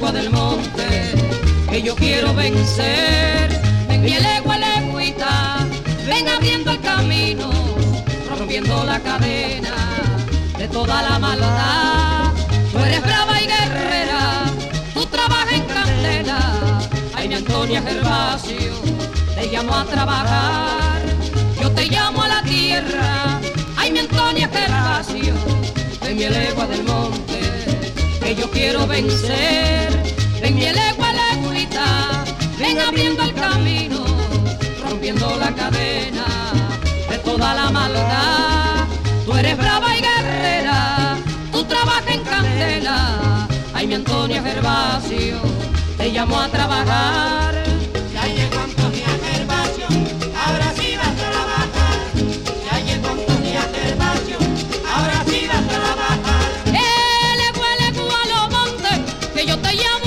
legua del monte que yo quiero vencer. En mi legua, legüita, ven abriendo el camino, rompiendo la cadena de toda la maldad. Tú eres brava y guerrera, tú trabajas en candela. Ay, mi Antonia Gervasio, te llamo a trabajar. Yo te llamo a la tierra. Ay, mi Antonia Gervasio, en mi legua del monte que yo quiero vencer. En mi legua, legüita, ven abriendo el camino, rompiendo la cadena de toda la maldad. Tú eres brava y guerrera, tú trabajas en candela. Ay, mi Antonia Gervasio, te llamo a trabajar. Ya llegó Antonia Gervasio, ahora sí vas a trabajar. Ya llegó Antonia Gervasio, ahora sí vas a trabajar. Legua a los montes, que yo te llamo